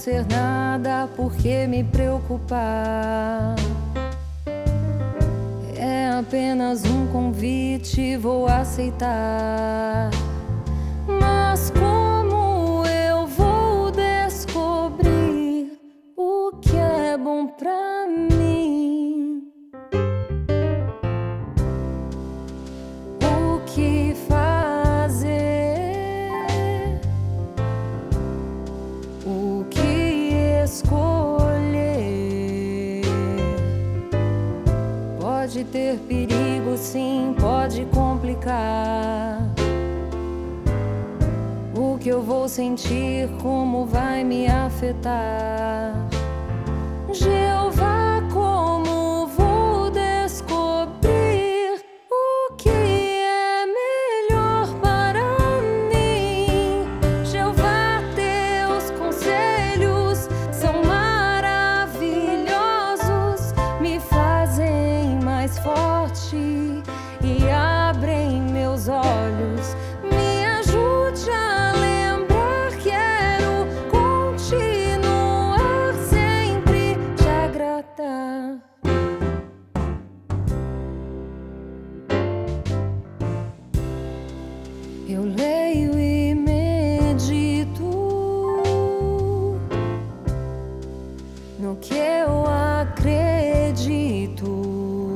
ser nada, por que me preocupar? É apenas um convite, vou aceitar. Mas como eu vou descobrir o que é bom pra mim? O que fazer? O que escolher? Pode ter perigo, sim, pode complicar. O que eu vou sentir, como vai me afetar? Jeová, como vou descobrir o que é melhor para mim? Jeová, teus conselhos são maravilhosos, me fazem mais forte e abrem meus olhos. Me ajude a lembrar, quero continuar sempre te agradar. Eu leio e medito no que eu acredito.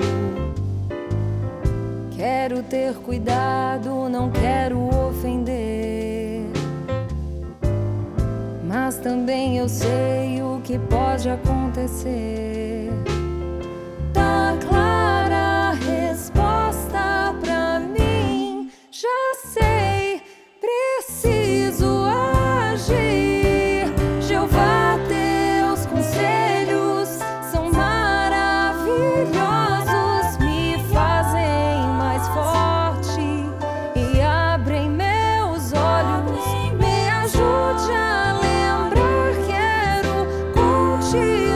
Quero ter cuidado, não quero ofender, mas também eu sei o que pode acontecer. Tá clara a resposta pra mim, já sei, preciso agir. Jeová, teus conselhos são maravilhosos, me fazem mais forte e abrem meus olhos. Me ajude a lembrar, quero continuar